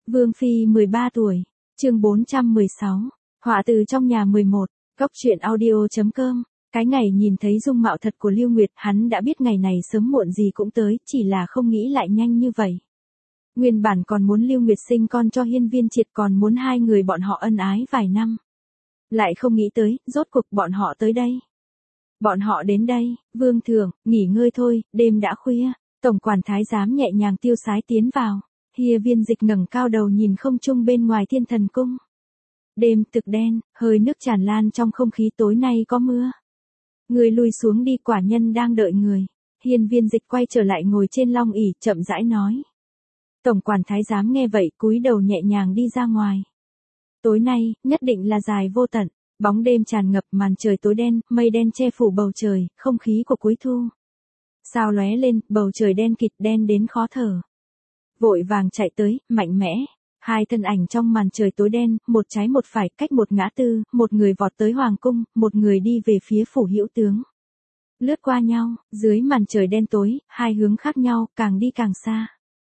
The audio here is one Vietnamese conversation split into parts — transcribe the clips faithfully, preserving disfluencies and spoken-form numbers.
Vương Phi mười ba tuổi, chương bốn trăm mười sáu, họa từ trong nhà mười một, góc truyện audio.com. Cái ngày nhìn thấy dung mạo thật của Lưu Nguyệt, hắn đã biết ngày này sớm muộn gì cũng tới, chỉ là không nghĩ lại nhanh như vậy. Nguyên bản còn muốn Lưu Nguyệt sinh con cho Hiên Viên Triệt, còn muốn hai người bọn họ ân ái vài năm. Lại không nghĩ tới, rốt cuộc bọn họ tới đây. Bọn họ đến đây, Vương Thượng, nghỉ ngơi thôi, đêm đã khuya. Tổng quản thái giám nhẹ nhàng tiêu sái tiến vào. Hiên Viên Dịch ngẩng cao đầu nhìn không trung bên ngoài Thiên Thần Cung. Đêm thực đen, hơi nước tràn lan trong không khí, tối nay có mưa. Người lui xuống đi, quả nhân đang đợi người. Hiên Viên Dịch quay trở lại ngồi trên long ỷ, chậm rãi nói. Tổng quản thái giám nghe vậy, cúi đầu nhẹ nhàng đi ra ngoài. Tối nay, nhất định là dài vô tận. Bóng đêm tràn ngập, màn trời tối đen, mây đen che phủ bầu trời, không khí của cuối thu. Sao lóe lên, bầu trời đen kịt, đen đến khó thở. Vội vàng chạy tới, mạnh mẽ. Hai thân ảnh trong màn trời tối đen, một trái một phải, cách một ngã tư, một người vọt tới hoàng cung, một người đi về phía phủ hữu tướng. Lướt qua nhau, dưới màn trời đen tối, hai hướng khác nhau, càng đi càng xa.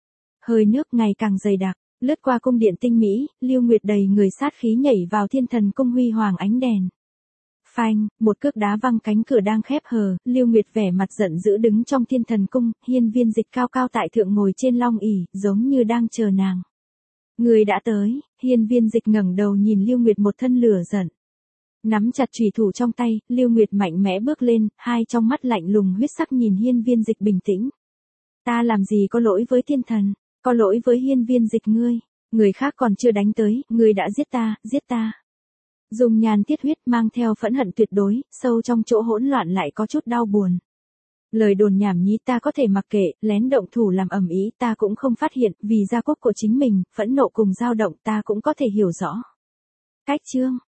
Hơi nước ngày càng dày đặc, lướt qua cung điện tinh mỹ, Lưu Nguyệt đầy người sát khí nhảy vào Thiên Thần Cung huy hoàng ánh đèn. Phanh, một cước đá văng cánh cửa đang khép hờ, Lưu Nguyệt vẻ mặt giận dữ đứng trong Thiên Thần Cung, Hiên Viên Dịch cao cao tại thượng ngồi trên long ỷ, giống như đang chờ nàng. Người đã tới. Hiên Viên Dịch ngẩng đầu nhìn Lưu Nguyệt một thân lửa giận. Nắm chặt chùy thủ trong tay, Lưu Nguyệt mạnh mẽ bước lên, hai trong mắt lạnh lùng huyết sắc nhìn Hiên Viên Dịch bình tĩnh. Ta làm gì có lỗi với thiên thần, có lỗi với Hiên Viên Dịch ngươi, người khác còn chưa đánh tới, ngươi đã giết ta, giết ta. Dung nhan tiết huyết mang theo phẫn hận tuyệt đối, sâu trong chỗ hỗn loạn lại có chút đau buồn. Lời đồn nhảm nhí ta có thể mặc kệ, lén động thủ làm ầm ĩ ta cũng không phát hiện, vì gia quốc của chính mình, phẫn nộ cùng dao động ta cũng có thể hiểu rõ. Cách chương,